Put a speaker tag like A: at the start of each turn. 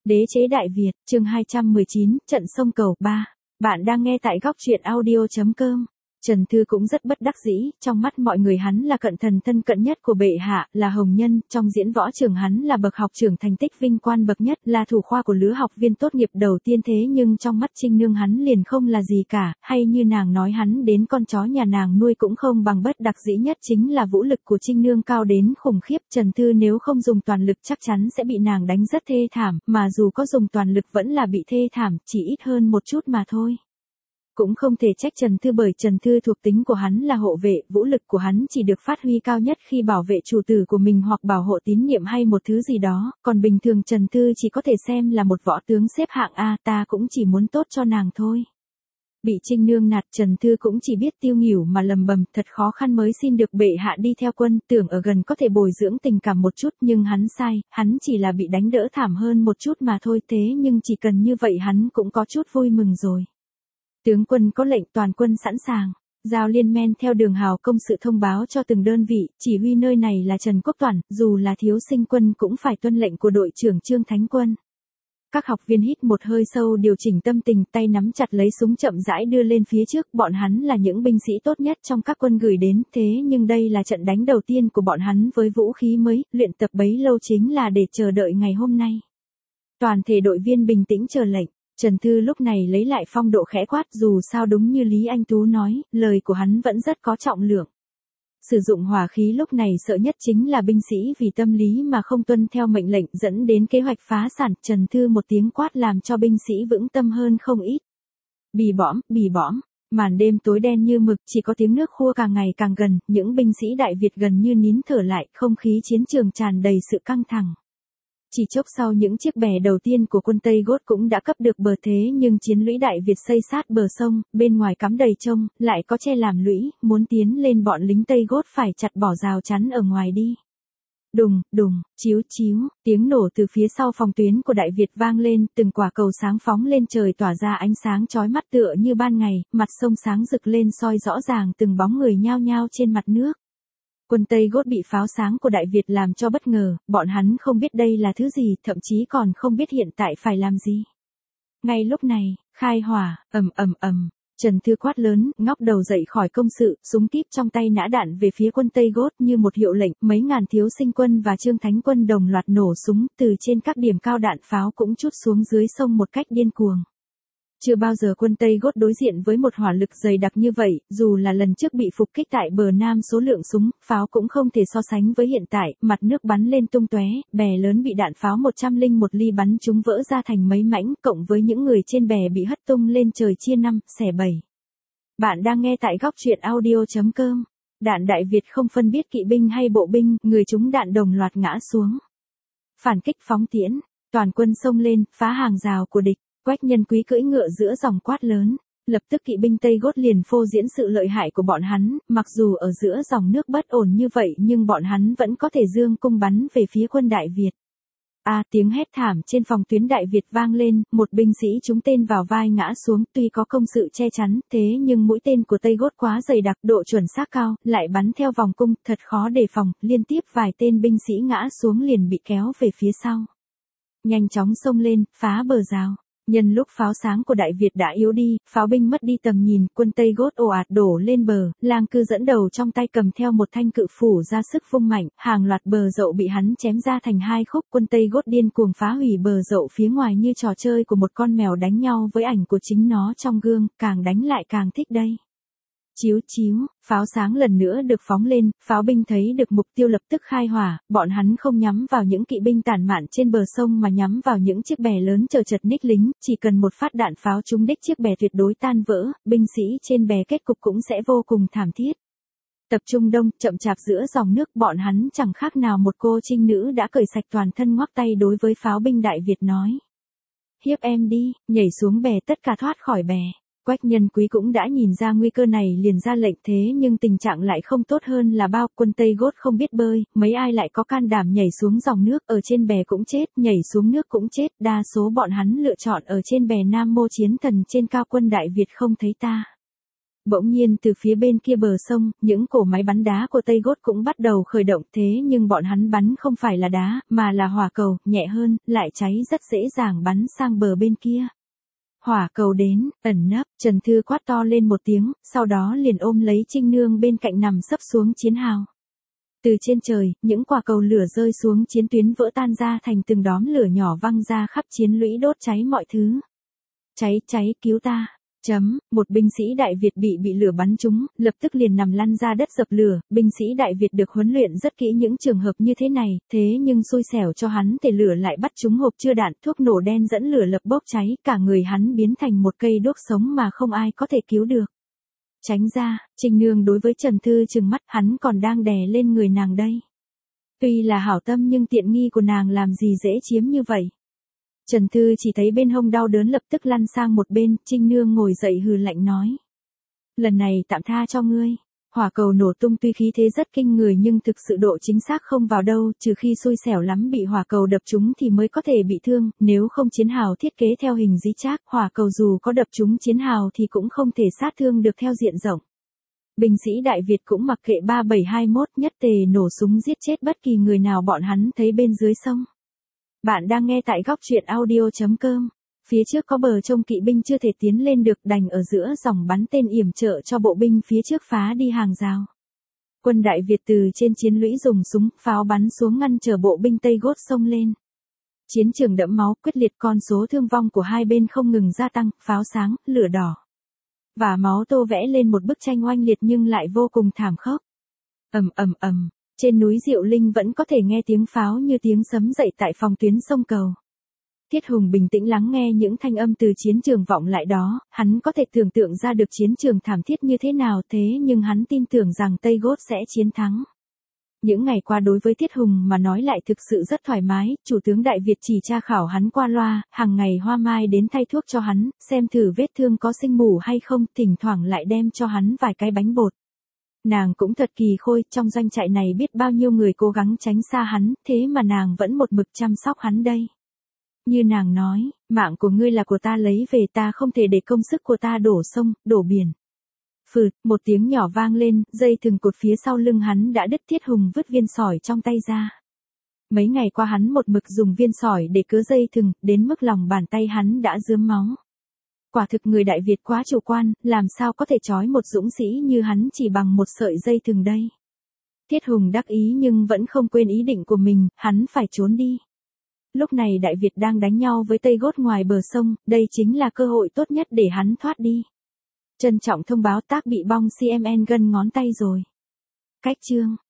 A: Đế chế Đại Việt, chương 219, trận sông cầu 3. Bạn đang nghe tại góc truyện audio.com. Trần Thư cũng rất bất đắc dĩ, trong mắt mọi người hắn là cận thần thân cận nhất của bệ hạ, là hồng nhân, trong diễn võ trường hắn là bậc học trưởng thành tích vinh quang bậc nhất, là thủ khoa của lứa học viên tốt nghiệp đầu tiên thế nhưng trong mắt Trinh Nương hắn liền không là gì cả, hay như nàng nói hắn đến con chó nhà nàng nuôi cũng không bằng. Bất đắc dĩ nhất chính là vũ lực của Trinh Nương cao đến khủng khiếp, Trần Thư nếu không dùng toàn lực chắc chắn sẽ bị nàng đánh rất thê thảm, mà dù có dùng toàn lực vẫn là bị thê thảm, chỉ ít hơn một chút mà thôi. Cũng không thể trách Trần Thư bởi Trần Thư thuộc tính của hắn là hộ vệ, vũ lực của hắn chỉ được phát huy cao nhất khi bảo vệ chủ tử của mình hoặc bảo hộ tín nhiệm hay một thứ gì đó, còn bình thường Trần Thư chỉ có thể xem là một võ tướng xếp hạng A, ta cũng chỉ muốn tốt cho nàng thôi. Bị Trinh Nương nạt, Trần Thư cũng chỉ biết tiêu nghỉu mà lầm bầm, thật khó khăn mới xin được bệ hạ đi theo quân, tưởng ở gần có thể bồi dưỡng tình cảm một chút nhưng hắn sai, hắn chỉ là bị đánh đỡ thảm hơn một chút mà thôi, thế nhưng chỉ cần như vậy hắn cũng có chút vui mừng rồi. Tướng quân có lệnh, toàn quân sẵn sàng. Giao Liên men theo đường hào công sự thông báo cho từng đơn vị, chỉ huy nơi này là Trần Quốc Toản, dù là thiếu sinh quân cũng phải tuân lệnh của đội trưởng Trương Thánh Quân. Các học viên hít một hơi sâu điều chỉnh tâm tình, tay nắm chặt lấy súng chậm rãi đưa lên phía trước, bọn hắn là những binh sĩ tốt nhất trong các quân gửi đến, thế nhưng đây là trận đánh đầu tiên của bọn hắn với vũ khí mới, luyện tập bấy lâu chính là để chờ đợi ngày hôm nay. Toàn thể đội viên bình tĩnh chờ lệnh. Trần Thư lúc này lấy lại phong độ khẽ quát, dù sao đúng như Lý Anh Tú nói, lời của hắn vẫn rất có trọng lượng. Sử dụng hỏa khí lúc này sợ nhất chính là binh sĩ vì tâm lý mà không tuân theo mệnh lệnh dẫn đến kế hoạch phá sản. Trần Thư một tiếng quát làm cho binh sĩ vững tâm hơn không ít. Bì bõm, màn đêm tối đen như mực, chỉ có tiếng nước khua càng ngày càng gần, những binh sĩ Đại Việt gần như nín thở lại, không khí chiến trường tràn đầy sự căng thẳng. Chỉ chốc sau những chiếc bè đầu tiên của quân Tây Gót cũng đã cấp được bờ thế nhưng chiến lũy Đại Việt xây sát bờ sông, bên ngoài cắm đầy trông, lại có che làm lũy, muốn tiến lên bọn lính Tây Gót phải chặt bỏ rào chắn ở ngoài đi. Đùng, chiếu, tiếng nổ từ phía sau phòng tuyến của Đại Việt vang lên, từng quả cầu sáng phóng lên trời tỏa ra ánh sáng chói mắt tựa như ban ngày, mặt sông sáng rực lên soi rõ ràng từng bóng người nhao nhao trên mặt nước. Quân Tây Gót bị pháo sáng của Đại Việt làm cho bất ngờ, bọn hắn không biết đây là thứ gì, thậm chí còn không biết hiện tại phải làm gì. Ngay lúc này, khai hỏa, ầm, Trần Thư quát lớn, ngóc đầu dậy khỏi công sự, súng kíp trong tay nã đạn về phía quân Tây Gót như một hiệu lệnh, mấy ngàn thiếu sinh quân và Trương Thánh Quân đồng loạt nổ súng, từ trên các điểm cao đạn pháo cũng trút xuống dưới sông một cách điên cuồng. Chưa bao giờ quân Tây Gót đối diện với một hỏa lực dày đặc như vậy, dù là lần trước bị phục kích tại bờ Nam số lượng súng, pháo cũng không thể so sánh với hiện tại, mặt nước bắn lên tung tóe, bè lớn bị đạn pháo 101 ly bắn chúng vỡ ra thành mấy mảnh, cộng với những người trên bè bị hất tung lên trời chia 5, xẻ 7. Bạn đang nghe tại góc truyện audio.com. Đạn Đại Việt không phân biết kỵ binh hay bộ binh, người trúng đạn đồng loạt ngã xuống. Phản kích phóng tiễn, toàn quân xông lên, phá hàng rào của địch. Quách Nhân Quý cưỡi ngựa giữa dòng quát lớn, lập tức kỵ binh Tây Gót liền phô diễn sự lợi hại của bọn hắn, mặc dù ở giữa dòng nước bất ổn như vậy nhưng bọn hắn vẫn có thể dương cung bắn về phía quân Đại Việt. Tiếng hét thảm trên phòng tuyến Đại Việt vang lên, một binh sĩ trúng tên vào vai ngã xuống, tuy có công sự che chắn, thế nhưng mũi tên của Tây Gót quá dày đặc, độ chuẩn xác cao, lại bắn theo vòng cung, thật khó đề phòng, liên tiếp vài tên binh sĩ ngã xuống liền bị kéo về phía sau. Nhanh chóng xông lên, phá bờ rào. Nhân lúc pháo sáng của Đại Việt đã yếu đi, pháo binh mất đi tầm nhìn, quân Tây Gót ồ ạt đổ lên bờ, Lang Cư dẫn đầu trong tay cầm theo một thanh cự phủ ra sức vung mạnh, hàng loạt bờ dậu bị hắn chém ra thành hai khúc, quân Tây Gót điên cuồng phá hủy bờ dậu phía ngoài như trò chơi của một con mèo đánh nhau với ảnh của chính nó trong gương, càng đánh lại càng thích đây. Chiếu, pháo sáng lần nữa được phóng lên, pháo binh thấy được mục tiêu lập tức khai hỏa, bọn hắn không nhắm vào những kỵ binh tản mạn trên bờ sông mà nhắm vào những chiếc bè lớn chờ chật ních lính, chỉ cần một phát đạn pháo trúng đích chiếc bè tuyệt đối tan vỡ, binh sĩ trên bè kết cục cũng sẽ vô cùng thảm thiết. Tập trung đông, chậm chạp giữa dòng nước, bọn hắn chẳng khác nào một cô trinh nữ đã cởi sạch toàn thân ngoắc tay đối với pháo binh Đại Việt nói. Hiếp em đi, nhảy xuống bè tất cả thoát khỏi bè. Quách Nhân Quý cũng đã nhìn ra nguy cơ này liền ra lệnh thế nhưng tình trạng lại không tốt hơn là bao, quân Tây Gót không biết bơi, mấy ai lại có can đảm nhảy xuống dòng nước, ở trên bè cũng chết, nhảy xuống nước cũng chết, đa số bọn hắn lựa chọn ở trên bè Nam Mô Chiến Thần trên cao, quân Đại Việt không thấy ta. Bỗng nhiên từ phía bên kia bờ sông, những cổ máy bắn đá của Tây Gót cũng bắt đầu khởi động, thế nhưng bọn hắn bắn không phải là đá, mà là hỏa cầu, nhẹ hơn, lại cháy rất dễ dàng bắn sang bờ bên kia. Hỏa cầu đến, ẩn nấp, Trần Thư quát to lên một tiếng, sau đó liền ôm lấy Trinh Nương bên cạnh nằm sấp xuống chiến hào. Từ trên trời, những quả cầu lửa rơi xuống chiến tuyến vỡ tan ra thành từng đóm lửa nhỏ văng ra khắp chiến lũy đốt cháy mọi thứ. Cháy, cứu ta. Một binh sĩ Đại Việt bị lửa bắn trúng, lập tức liền nằm lăn ra đất dập lửa, binh sĩ Đại Việt được huấn luyện rất kỹ những trường hợp như thế này, thế nhưng xui xẻo cho hắn thể lửa lại bắt trúng hộp chứa đạn, thuốc nổ đen dẫn lửa lập bốc cháy, cả người hắn biến thành một cây đuốc sống mà không ai có thể cứu được. Tránh ra, Trinh Nương đối với Trần Thư trừng mắt, hắn còn đang đè lên người nàng đây. Tuy là hảo tâm nhưng tiện nghi của nàng làm gì dễ chiếm như vậy. Trần Thư chỉ thấy bên hông đau đớn lập tức lăn sang một bên, Trinh Nương ngồi dậy hừ lạnh nói. Lần này tạm tha cho ngươi. Hỏa cầu nổ tung tuy khí thế rất kinh người nhưng thực sự độ chính xác không vào đâu, trừ khi xui xẻo lắm bị hỏa cầu đập trúng thì mới có thể bị thương, nếu không chiến hào thiết kế theo hình dí chác, hỏa cầu dù có đập trúng chiến hào thì cũng không thể sát thương được theo diện rộng. Binh sĩ Đại Việt cũng mặc kệ 3721 nhất tề nổ súng giết chết bất kỳ người nào bọn hắn thấy bên dưới sông. Bạn đang nghe tại góc truyện audio.com. Phía trước có bờ trông kỵ binh chưa thể tiến lên được, đành ở giữa dòng bắn tên yểm trợ cho bộ binh phía trước phá đi hàng rào. Quân Đại Việt từ trên chiến lũy dùng súng, pháo bắn xuống ngăn trở bộ binh Tây Gót xông lên. Chiến trường đẫm máu quyết liệt, con số thương vong của hai bên không ngừng gia tăng, pháo sáng, lửa đỏ. Và máu tô vẽ lên một bức tranh oanh liệt nhưng lại vô cùng thảm khốc. Ầm. Trên núi Diệu Linh vẫn có thể nghe tiếng pháo như tiếng sấm dậy tại phòng tuyến sông Cầu. Thiết Hùng bình tĩnh lắng nghe những thanh âm từ chiến trường vọng lại đó, hắn có thể tưởng tượng ra được chiến trường thảm thiết như thế nào, thế nhưng hắn tin tưởng rằng Tây Gót sẽ chiến thắng. Những ngày qua đối với Thiết Hùng mà nói lại thực sự rất thoải mái, chủ tướng Đại Việt chỉ tra khảo hắn qua loa, hàng ngày Hoa Mai đến thay thuốc cho hắn, xem thử vết thương có sinh mủ hay không, thỉnh thoảng lại đem cho hắn vài cái bánh bột. Nàng cũng thật kỳ khôi, trong doanh trại này biết bao nhiêu người cố gắng tránh xa hắn, thế mà nàng vẫn một mực chăm sóc hắn đây. Như nàng nói, mạng của ngươi là của ta lấy về, ta không thể để công sức của ta đổ sông, đổ biển. Phừ, một tiếng nhỏ vang lên, dây thừng cột phía sau lưng hắn đã đứt. Thiết Hùng vứt viên sỏi trong tay ra. Mấy ngày qua hắn một mực dùng viên sỏi để cứa dây thừng, đến mức lòng bàn tay hắn đã rướm máu. Quả thực người Đại Việt quá chủ quan, làm sao có thể trói một dũng sĩ như hắn chỉ bằng một sợi dây thừng đây. Thiết Hùng đắc ý nhưng vẫn không quên ý định của mình, hắn phải trốn đi. Lúc này Đại Việt đang đánh nhau với Tây Gót ngoài bờ sông, đây chính là cơ hội tốt nhất để hắn thoát đi. Trân trọng thông báo Tác bị bong CMN gân ngón tay rồi. Cách chương